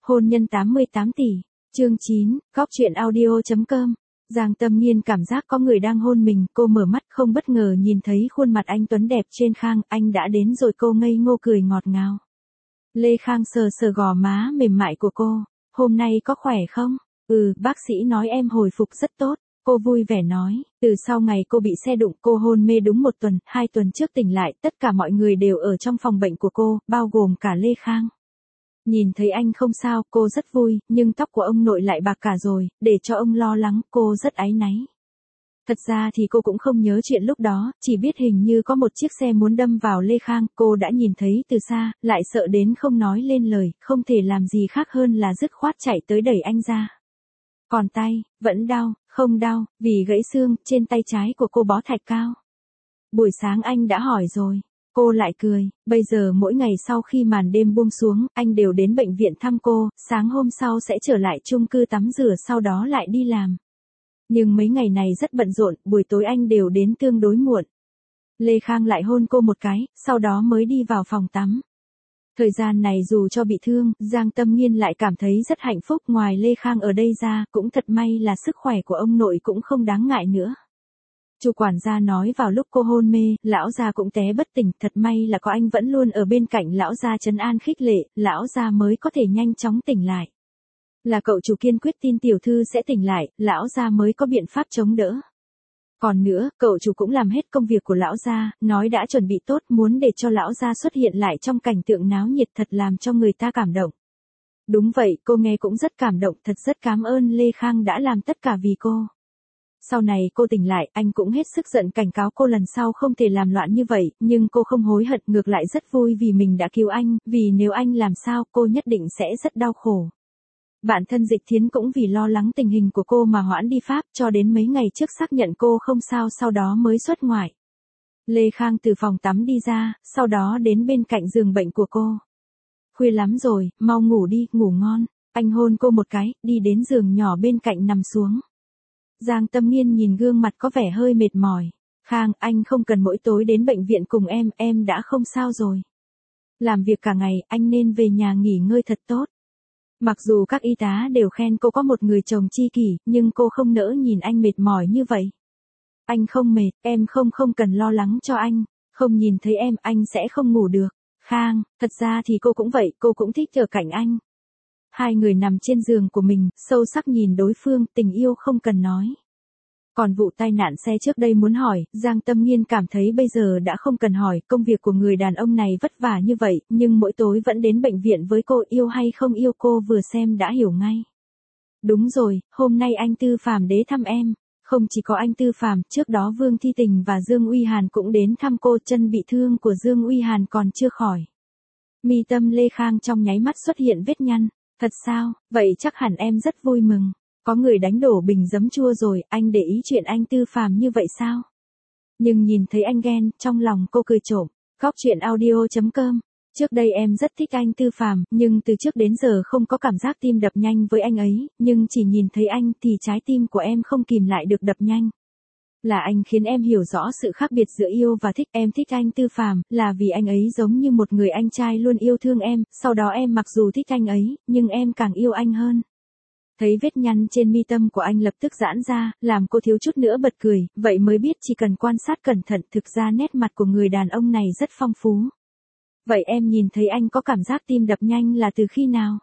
Hôn nhân 88 tỷ, chương 9, góc chuyện audio.com. Giang Tâm Nghiên cảm giác có người đang hôn mình, cô mở mắt không bất ngờ nhìn thấy khuôn mặt anh tuấn đẹp trên Khang, anh đã đến rồi, cô ngây ngô cười ngọt ngào. Lê Khang sờ sờ gò má mềm mại của cô, hôm nay có khỏe không? Bác sĩ nói em hồi phục rất tốt. Cô vui vẻ nói, từ sau ngày cô bị xe đụng cô hôn mê đúng 1 tuần, 2 tuần trước tỉnh lại, tất cả mọi người đều ở trong phòng bệnh của cô, bao gồm cả Lê Khang. Nhìn thấy anh không sao, cô rất vui, nhưng tóc của ông nội lại bạc cả rồi, để cho ông lo lắng, cô rất áy náy. Thật ra thì cô cũng không nhớ chuyện lúc đó, chỉ biết hình như có một chiếc xe muốn đâm vào Lê Khang, cô đã nhìn thấy từ xa, lại sợ đến không nói lên lời, không thể làm gì khác hơn là dứt khoát chạy tới đẩy anh ra. Còn tay, vẫn đau, không đau, vì gãy xương, trên tay trái của cô bó thạch cao. Buổi sáng anh đã hỏi rồi. Cô lại cười, bây giờ mỗi ngày sau khi màn đêm buông xuống, anh đều đến bệnh viện thăm cô, sáng hôm sau sẽ trở lại chung cư tắm rửa sau đó lại đi làm. Nhưng mấy ngày này rất bận rộn, buổi tối anh đều đến tương đối muộn. Lê Khang lại hôn cô một cái, sau đó mới đi vào phòng tắm. Thời gian này dù cho bị thương, Giang Tâm Nghiên lại cảm thấy rất hạnh phúc, ngoài Lê Khang ở đây ra, cũng thật may là sức khỏe của ông nội cũng không đáng ngại nữa. Chủ quản gia nói vào lúc cô hôn mê, lão gia cũng té bất tỉnh, thật may là có anh vẫn luôn ở bên cạnh lão gia trấn an khích lệ, lão gia mới có thể nhanh chóng tỉnh lại. Là cậu chủ kiên quyết tin tiểu thư sẽ tỉnh lại, lão gia mới có biện pháp chống đỡ. Còn nữa, cậu chủ cũng làm hết công việc của lão gia, nói đã chuẩn bị tốt, muốn để cho lão gia xuất hiện lại trong cảnh tượng náo nhiệt, thật làm cho người ta cảm động. Đúng vậy, cô nghe cũng rất cảm động, thật rất cảm ơn Lê Khang đã làm tất cả vì cô. Sau này cô tỉnh lại, anh cũng hết sức giận cảnh cáo cô lần sau không thể làm loạn như vậy, nhưng cô không hối hận, ngược lại rất vui vì mình đã cứu anh, vì nếu anh làm sao cô nhất định sẽ rất đau khổ. Bạn thân Dịch Thiến cũng vì lo lắng tình hình của cô mà hoãn đi Pháp cho đến mấy ngày trước xác nhận cô không sao sau đó mới xuất ngoại. Lê Khang từ phòng tắm đi ra, sau đó đến bên cạnh giường bệnh của cô. Khuya lắm rồi, mau ngủ đi, ngủ ngon. Anh hôn cô một cái, đi đến giường nhỏ bên cạnh nằm xuống. Giang Tâm Nghiên nhìn gương mặt có vẻ hơi mệt mỏi. Khang, anh không cần mỗi tối đến bệnh viện cùng em đã không sao rồi. Làm việc cả ngày, anh nên về nhà nghỉ ngơi thật tốt. Mặc dù các y tá đều khen cô có một người chồng tri kỷ, nhưng cô không nỡ nhìn anh mệt mỏi như vậy. Anh không mệt, em không cần lo lắng cho anh. Không nhìn thấy em, anh sẽ không ngủ được. Khang, thật ra thì cô cũng vậy, cô cũng thích ở cạnh anh. Hai người nằm trên giường của mình, sâu sắc nhìn đối phương, tình yêu không cần nói. Còn vụ tai nạn xe trước đây muốn hỏi, Giang Tâm Nghiên cảm thấy bây giờ đã không cần hỏi, công việc của người đàn ông này vất vả như vậy, nhưng mỗi tối vẫn đến bệnh viện với cô, yêu hay không yêu cô vừa xem đã hiểu ngay. Đúng rồi, hôm nay anh Tư Phàm đến thăm em. Không chỉ có anh Tư Phàm, trước đó Vương Thi Tình và Dương Uy Hàn cũng đến thăm cô, chân bị thương của Dương Uy Hàn còn chưa khỏi. Mi tâm Lê Khang trong nháy mắt xuất hiện vết nhăn. Thật sao, vậy chắc hẳn em rất vui mừng. Có người đánh đổ bình giấm chua rồi, anh để ý chuyện anh Tư Phàm như vậy sao? Nhưng nhìn thấy anh ghen, trong lòng cô cười trộm. Góc chuyện audio.com. Trước đây em rất thích anh Tư Phàm, nhưng từ trước đến giờ không có cảm giác tim đập nhanh với anh ấy, nhưng chỉ nhìn thấy anh thì trái tim của em không kìm lại được đập nhanh. Là anh khiến em hiểu rõ sự khác biệt giữa yêu và thích. Em thích anh Tư Phàm, là vì anh ấy giống như một người anh trai luôn yêu thương em, sau đó em mặc dù thích anh ấy, nhưng em càng yêu anh hơn. Thấy vết nhăn trên mi tâm của anh lập tức giãn ra, làm cô thiếu chút nữa bật cười, vậy mới biết chỉ cần quan sát cẩn thận thực ra nét mặt của người đàn ông này rất phong phú. Vậy em nhìn thấy anh có cảm giác tim đập nhanh là từ khi nào?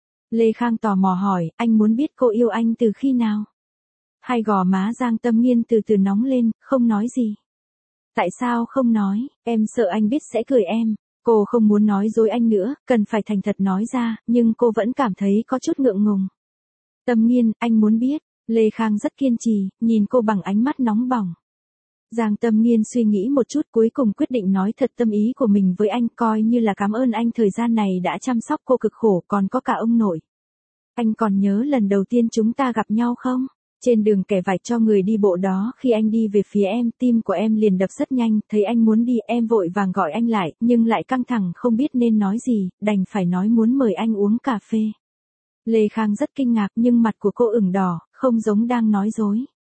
Lê Khang tò mò hỏi, anh muốn biết cô yêu anh từ khi nào? Hai gò má Giang Tâm Nghiên từ từ nóng lên, không nói gì. Tại sao không nói, em sợ anh biết sẽ cười em. Cô không muốn nói dối anh nữa, cần phải thành thật nói ra, nhưng cô vẫn cảm thấy có chút ngượng ngùng. Tâm Nghiên, anh muốn biết. Lê Khang rất kiên trì, nhìn cô bằng ánh mắt nóng bỏng. Giang Tâm Nghiên suy nghĩ một chút cuối cùng quyết định nói thật tâm ý của mình với anh, coi như là cảm ơn anh thời gian này đã chăm sóc cô cực khổ, còn có cả ông nội. Anh còn nhớ lần đầu tiên chúng ta gặp nhau không? Trên đường kẻ vạch cho người đi bộ đó, khi anh đi về phía em, tim của em liền đập rất nhanh, thấy anh muốn đi, em vội vàng gọi anh lại, nhưng lại căng thẳng không biết nên nói gì, đành phải nói muốn mời anh uống cà phê. Lê Khang rất kinh ngạc nhưng mặt của cô ửng đỏ, không giống đang nói dối.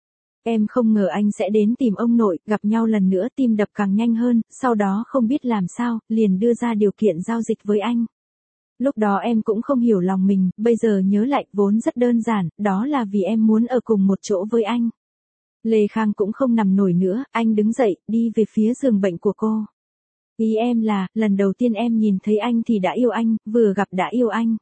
Em không ngờ anh sẽ đến tìm ông nội, gặp nhau lần nữa tim đập càng nhanh hơn, sau đó không biết làm sao, liền đưa ra điều kiện giao dịch với anh. Lúc đó em cũng không hiểu lòng mình, bây giờ nhớ lại vốn rất đơn giản, đó là vì em muốn ở cùng một chỗ với anh. Lê Khang cũng không nằm nổi nữa, anh đứng dậy, đi về phía giường bệnh của cô. Ý em là, lần đầu tiên em nhìn thấy anh thì đã yêu anh, vừa gặp đã yêu anh.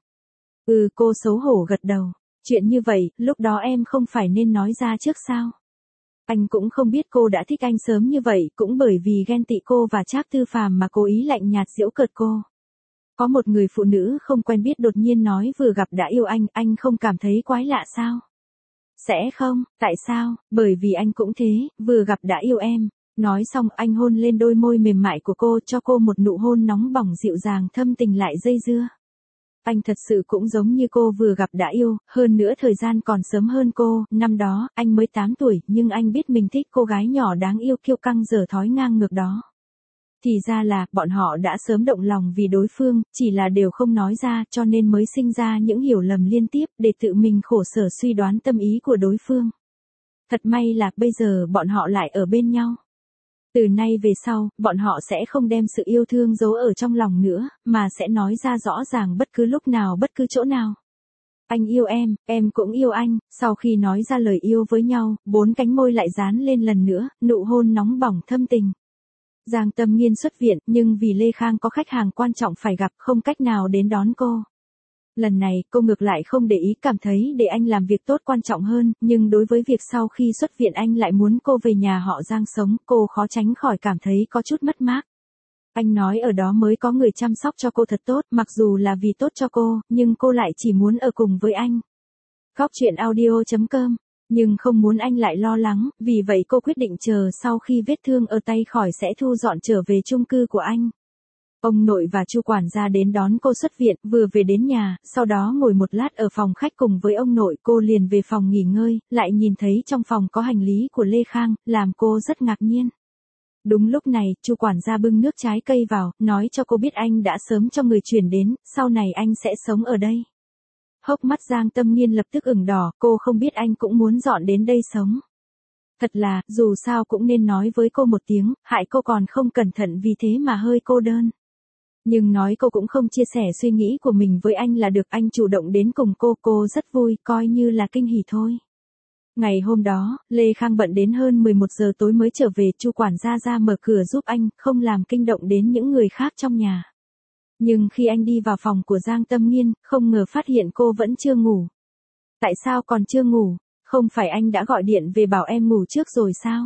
Ừ, cô xấu hổ gật đầu. Chuyện như vậy, lúc đó em không phải nên nói ra trước sao? Anh cũng không biết cô đã thích anh sớm như vậy, cũng bởi vì ghen tị cô và Trác Tư Phàm mà cố ý lạnh nhạt giễu cợt cô. Có một người phụ nữ không quen biết đột nhiên nói vừa gặp đã yêu anh không cảm thấy quái lạ sao? Sẽ không, tại sao? Bởi vì anh cũng thế, vừa gặp đã yêu em. Nói xong anh hôn lên đôi môi mềm mại của cô, cho cô một nụ hôn nóng bỏng dịu dàng thâm tình lại dây dưa. Anh thật sự cũng giống như cô vừa gặp đã yêu, hơn nữa thời gian còn sớm hơn cô, năm đó, anh mới 8 tuổi, nhưng anh biết mình thích cô gái nhỏ đáng yêu kiêu căng dở thói ngang ngược đó. Thì ra là, bọn họ đã sớm động lòng vì đối phương, chỉ là đều không nói ra, cho nên mới sinh ra những hiểu lầm liên tiếp, để tự mình khổ sở suy đoán tâm ý của đối phương. Thật may là, bây giờ bọn họ lại ở bên nhau. Từ nay về sau, bọn họ sẽ không đem sự yêu thương giấu ở trong lòng nữa, mà sẽ nói ra rõ ràng bất cứ lúc nào bất cứ chỗ nào. Anh yêu em cũng yêu anh, sau khi nói ra lời yêu với nhau, 4 cánh môi lại dán lên lần nữa, nụ hôn nóng bỏng thâm tình. Giang Tâm Nghiên xuất viện, nhưng vì Lê Khang có khách hàng quan trọng phải gặp, không cách nào đến đón cô. Lần này, cô ngược lại không để ý, cảm thấy để anh làm việc tốt quan trọng hơn, nhưng đối với việc sau khi xuất viện anh lại muốn cô về nhà họ Giang sống, cô khó tránh khỏi cảm thấy có chút mất mát. Anh nói ở đó mới có người chăm sóc cho cô thật tốt, mặc dù là vì tốt cho cô, nhưng cô lại chỉ muốn ở cùng với anh. Góc truyện audio.com. Nhưng không muốn anh lại lo lắng, vì vậy cô quyết định chờ sau khi vết thương ở tay khỏi sẽ thu dọn trở về chung cư của anh. Ông nội và Chu quản gia đến đón cô xuất viện, vừa về đến nhà, sau đó ngồi một lát ở phòng khách cùng với ông nội, cô liền về phòng nghỉ ngơi, lại nhìn thấy trong phòng có hành lý của Lê Khang, làm cô rất ngạc nhiên. Đúng lúc này, Chu quản gia bưng nước trái cây vào, nói cho cô biết anh đã sớm cho người chuyển đến, sau này anh sẽ sống ở đây. Hốc mắt Giang Tâm Nghiên lập tức ửng đỏ, cô không biết anh cũng muốn dọn đến đây sống. Thật là, dù sao cũng nên nói với cô một tiếng, hại cô còn không cẩn thận vì thế mà hơi cô đơn. Nhưng nói cô cũng không chia sẻ suy nghĩ của mình với anh là được, anh chủ động đến cùng cô rất vui, coi như là kinh hỉ thôi. Ngày hôm đó, Lê Khang bận đến hơn 11 giờ tối mới trở về, Chu quản gia ra mở cửa giúp anh, không làm kinh động đến những người khác trong nhà. Nhưng khi anh đi vào phòng của Giang Tâm Nghiên, không ngờ phát hiện cô vẫn chưa ngủ. Tại sao còn chưa ngủ? Không phải anh đã gọi điện về bảo em ngủ trước rồi sao?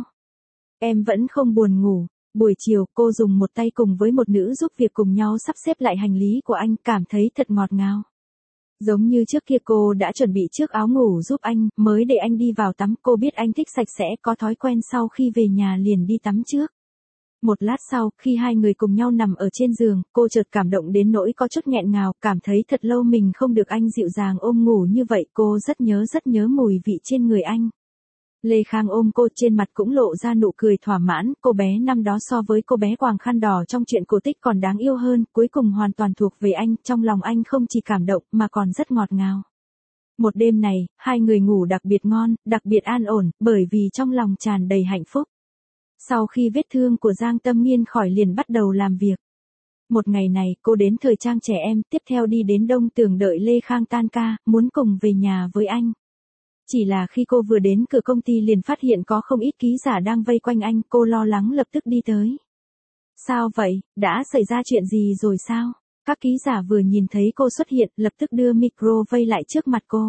Em vẫn không buồn ngủ. Buổi chiều, cô dùng một tay cùng với một nữ giúp việc cùng nhau sắp xếp lại hành lý của anh, cảm thấy thật ngọt ngào. Giống như trước kia cô đã chuẩn bị chiếc áo ngủ giúp anh, mới để anh đi vào tắm, cô biết anh thích sạch sẽ, có thói quen sau khi về nhà liền đi tắm trước. Một lát sau, khi hai người cùng nhau nằm ở trên giường, cô chợt cảm động đến nỗi có chút nghẹn ngào, cảm thấy thật lâu mình không được anh dịu dàng ôm ngủ như vậy, cô rất nhớ mùi vị trên người anh. Lê Khang ôm cô, trên mặt cũng lộ ra nụ cười thỏa mãn, cô bé năm đó so với cô bé quàng khăn đỏ trong chuyện cổ tích còn đáng yêu hơn, cuối cùng hoàn toàn thuộc về anh, trong lòng anh không chỉ cảm động mà còn rất ngọt ngào. Một đêm này, hai người ngủ đặc biệt ngon, đặc biệt an ổn, bởi vì trong lòng tràn đầy hạnh phúc. Sau khi vết thương của Giang Tâm Nghiên khỏi liền bắt đầu làm việc. Một ngày này, cô đến thời trang trẻ em, tiếp theo đi đến Đông Tường đợi Lê Khang tan ca, muốn cùng về nhà với anh. Chỉ là khi cô vừa đến cửa công ty liền phát hiện có không ít ký giả đang vây quanh anh, cô lo lắng lập tức đi tới. Sao vậy, đã xảy ra chuyện gì rồi sao? Các ký giả vừa nhìn thấy cô xuất hiện, lập tức đưa micro vây lại trước mặt cô.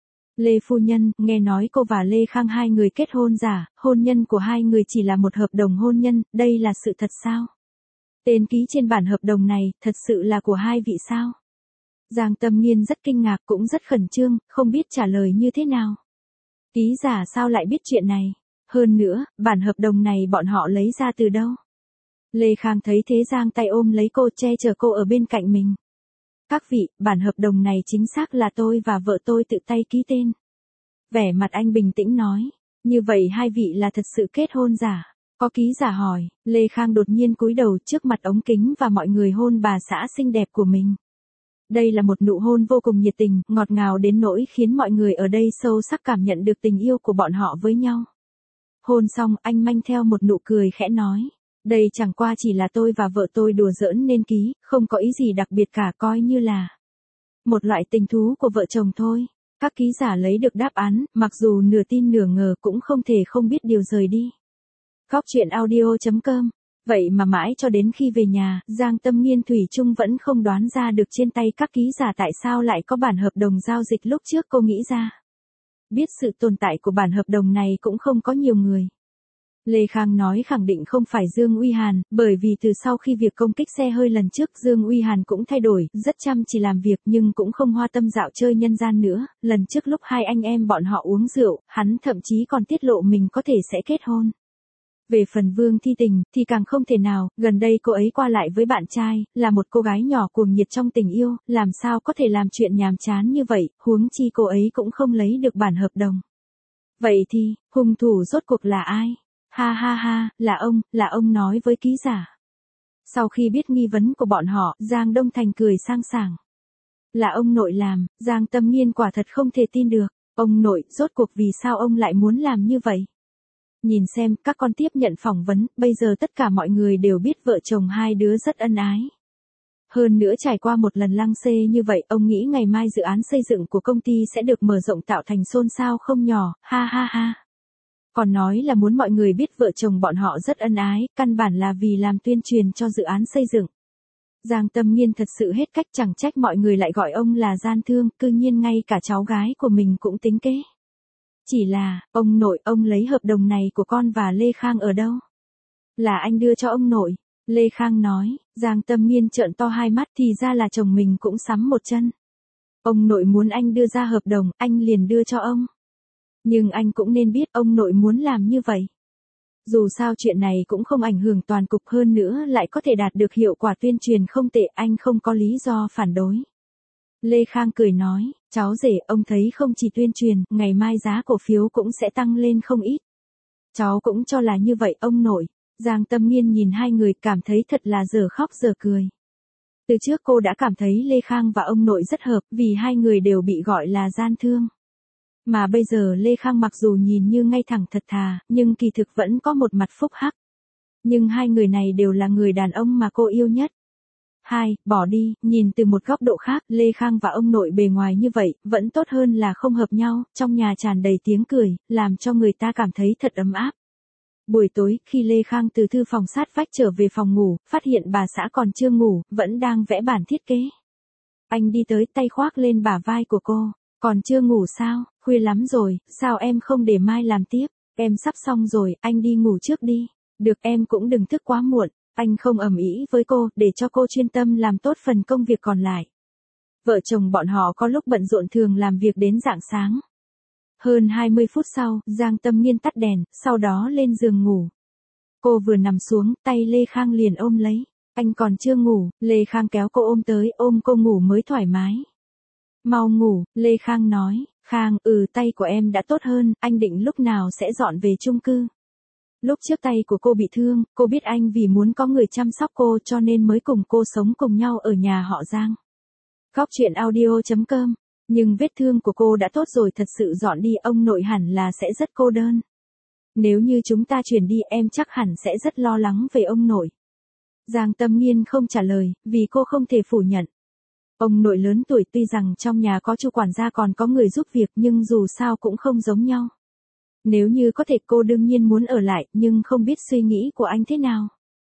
Lê phu nhân, nghe nói cô và Lê Khang hai người kết hôn giả, hôn nhân của hai người chỉ là một hợp đồng hôn nhân, đây là sự thật sao? Tên ký trên bản hợp đồng này, thật sự là của hai vị sao? Giang Tâm Nghiên rất kinh ngạc cũng rất khẩn trương, không biết trả lời như thế nào. Ký giả sao lại biết chuyện này? Hơn nữa, bản hợp đồng này bọn họ lấy ra từ đâu? Lê Khang thấy thế giang tay ôm lấy cô, che chở cô ở bên cạnh mình. Các vị, bản hợp đồng này chính xác là tôi và vợ tôi tự tay ký tên. Vẻ mặt anh bình tĩnh nói. Như vậy hai vị là thật sự kết hôn giả? Có ký giả hỏi, Lê Khang đột nhiên cúi đầu trước mặt ống kính và mọi người hôn bà xã xinh đẹp của mình. Đây là một nụ hôn vô cùng nhiệt tình, ngọt ngào đến nỗi khiến mọi người ở đây sâu sắc cảm nhận được tình yêu của bọn họ với nhau. Hôn xong, anh mang theo một nụ cười khẽ nói. Đây chẳng qua chỉ là tôi và vợ tôi đùa giỡn nên ký, không có ý gì đặc biệt cả, coi như là Một loại tình thú của vợ chồng thôi. Các ký giả lấy được đáp án, mặc dù nửa tin nửa ngờ cũng không thể không biết điều rời đi. Góc chuyện audio.com. Vậy mà mãi cho đến khi về nhà, Giang Tâm Nghiên thủy chung vẫn không đoán ra được trên tay các ký giả tại sao lại có bản hợp đồng giao dịch lúc trước cô nghĩ ra. Biết sự tồn tại của bản hợp đồng này cũng không có nhiều người. Lê Khang nói khẳng định không phải Dương Uy Hàn, bởi vì từ sau khi việc công kích xe hơi lần trước Dương Uy Hàn cũng thay đổi, rất chăm chỉ làm việc nhưng cũng không hoa tâm dạo chơi nhân gian nữa, lần trước lúc hai anh em bọn họ uống rượu, hắn thậm chí còn tiết lộ mình có thể sẽ kết hôn. Về phần Vương Thi Tình, thì càng không thể nào, gần đây cô ấy qua lại với bạn trai, là một cô gái nhỏ cuồng nhiệt trong tình yêu, làm sao có thể làm chuyện nhàm chán như vậy, huống chi cô ấy cũng không lấy được bản hợp đồng. Vậy thì, hung thủ rốt cuộc là ai? Ha ha ha, là ông nói với ký giả. Sau khi biết nghi vấn của bọn họ, Giang Đông Thành cười sang sảng. Là ông nội làm, Giang Tâm Nghiên quả thật không thể tin được. Ông nội, rốt cuộc vì sao ông lại muốn làm như vậy? Nhìn xem, các con tiếp nhận phỏng vấn, bây giờ tất cả mọi người đều biết vợ chồng hai đứa rất ân ái. Hơn nữa trải qua một lần lăng xê như vậy, ông nghĩ ngày mai dự án xây dựng của công ty sẽ được mở rộng tạo thành xôn xao không nhỏ, ha ha ha. Còn nói là muốn mọi người biết vợ chồng bọn họ rất ân ái, căn bản là vì làm tuyên truyền cho dự án xây dựng. Giang Tâm Nghiên thật sự hết cách, chẳng trách mọi người lại gọi ông là gian thương, cư nhiên ngay cả cháu gái của mình cũng tính kế. Chỉ là, ông nội, ông lấy hợp đồng này của con và Lê Khang ở đâu? Là anh đưa cho ông nội. Lê Khang nói. Giang Tâm Nghiên trợn to hai mắt, thì ra là chồng mình cũng sắm một chân. Ông nội muốn anh đưa ra hợp đồng, anh liền đưa cho ông. Nhưng anh cũng nên biết ông nội muốn làm như vậy. Dù sao chuyện này cũng không ảnh hưởng toàn cục, hơn nữa lại có thể đạt được hiệu quả tuyên truyền không tệ, anh không có lý do phản đối. Lê Khang cười nói, cháu rể, ông thấy không chỉ tuyên truyền, ngày mai giá cổ phiếu cũng sẽ tăng lên không ít. Cháu cũng cho là như vậy ông nội. Giang Tâm Nghiên nhìn hai người cảm thấy thật là giờ khóc giờ cười. Từ trước cô đã cảm thấy Lê Khang và ông nội rất hợp, vì hai người đều bị gọi là gian thương. Mà bây giờ Lê Khang mặc dù nhìn như ngay thẳng thật thà, nhưng kỳ thực vẫn có một mặt phúc hắc. Nhưng hai người này đều là người đàn ông mà cô yêu nhất. Bỏ đi, nhìn từ một góc độ khác, Lê Khang và ông nội bề ngoài như vậy, vẫn tốt hơn là không hợp nhau, trong nhà tràn đầy tiếng cười, làm cho người ta cảm thấy thật ấm áp. Buổi tối, khi Lê Khang từ thư phòng sát vách trở về phòng ngủ, phát hiện bà xã còn chưa ngủ, vẫn đang vẽ bản thiết kế. Anh đi tới, tay khoác lên bả vai của cô. Còn chưa ngủ sao, khuya lắm rồi, sao em không để mai làm tiếp, em sắp xong rồi, anh đi ngủ trước đi. Được, em cũng đừng thức quá muộn. Anh không ầm ĩ với cô, để cho cô chuyên tâm làm tốt phần công việc còn lại. Vợ chồng bọn họ có lúc bận rộn thường làm việc đến rạng sáng. Hơn 20 phút sau, Giang Tâm Nghiên tắt đèn, sau đó lên giường ngủ. Cô vừa nằm xuống, tay Lê Khang liền ôm lấy. Anh còn chưa ngủ, Lê Khang kéo cô ôm tới, ôm cô ngủ mới thoải mái. Mau ngủ, Lê Khang nói. Khang, tay của em đã tốt hơn, anh định lúc nào sẽ dọn về chung cư. Lúc trước tay của cô bị thương, cô biết anh vì muốn có người chăm sóc cô cho nên mới cùng cô sống cùng nhau ở nhà họ Giang. Góc chuyện audio.com. Nhưng vết thương của cô đã tốt rồi, thật sự dọn đi ông nội hẳn là sẽ rất cô đơn. Nếu như chúng ta chuyển đi em chắc hẳn sẽ rất lo lắng về ông nội. Giang Tâm Nghiên không trả lời, vì cô không thể phủ nhận. Ông nội lớn tuổi, tuy rằng trong nhà có chu quản gia còn có người giúp việc nhưng dù sao cũng không giống nhau. Nếu như có thể cô đương nhiên muốn ở lại, nhưng không biết suy nghĩ của anh thế nào.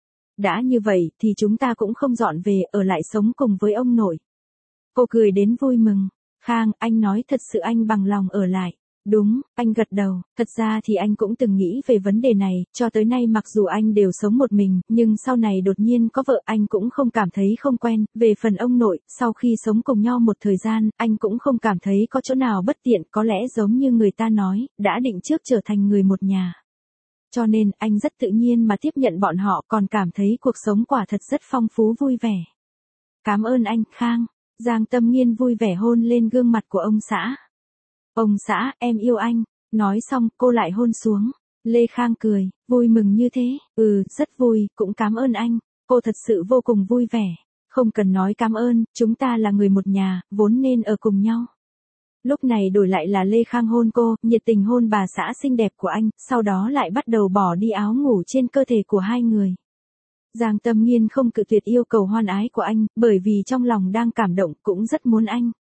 Đã như vậy thì chúng ta cũng không dọn về, ở lại sống cùng với ông nội. Cô cười đến vui mừng. Khang, anh nói thật sự anh bằng lòng ở lại. Đúng, anh gật đầu, thật ra thì anh cũng từng nghĩ về vấn đề này, cho tới nay mặc dù anh đều sống một mình, nhưng sau này đột nhiên có vợ anh cũng không cảm thấy không quen, về phần ông nội, sau khi sống cùng nhau một thời gian, anh cũng không cảm thấy có chỗ nào bất tiện, có lẽ giống như người ta nói, đã định trước trở thành người một nhà. Cho nên, anh rất tự nhiên mà tiếp nhận bọn họ, còn cảm thấy cuộc sống quả thật rất phong phú vui vẻ. Cảm ơn anh, Khang. Giang Tâm Nghiên vui vẻ hôn lên gương mặt của ông xã. Ông xã, em yêu anh. Nói xong, cô lại hôn xuống. Lê Khang cười, vui mừng như thế. Rất vui, cũng cảm ơn anh. Cô thật sự vô cùng vui vẻ. Không cần nói cảm ơn, chúng ta là người một nhà, vốn nên ở cùng nhau. Lúc này đổi lại là Lê Khang hôn cô, nhiệt tình hôn bà xã xinh đẹp của anh, sau đó lại bắt đầu bỏ đi áo ngủ trên cơ thể của hai người. Giang Tâm Nghiên không cự tuyệt yêu cầu hoan ái của anh, bởi vì trong lòng đang cảm động, cũng rất muốn anh.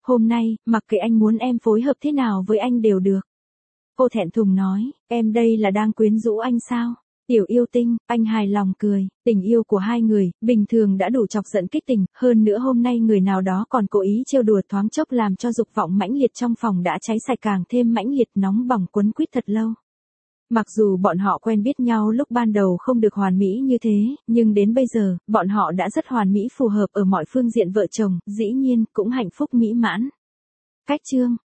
hôm nay, mặc kệ anh muốn em phối hợp thế nào với anh đều được. Cô thẹn thùng nói, em đây là đang quyến rũ anh sao? Tiểu yêu tinh, anh hài lòng cười, tình yêu của hai người, bình thường đã đủ chọc giận kích tình, hơn nữa hôm nay người nào đó còn cố ý trêu đùa thoáng chốc làm cho dục vọng mãnh liệt trong phòng đã cháy sạch càng thêm mãnh liệt nóng bỏng quấn quýt thật lâu. Mặc dù bọn họ quen biết nhau lúc ban đầu không được hoàn mỹ như thế, nhưng đến bây giờ, bọn họ đã rất hoàn mỹ phù hợp ở mọi phương diện vợ chồng, dĩ nhiên cũng hạnh phúc mỹ mãn. Cách chương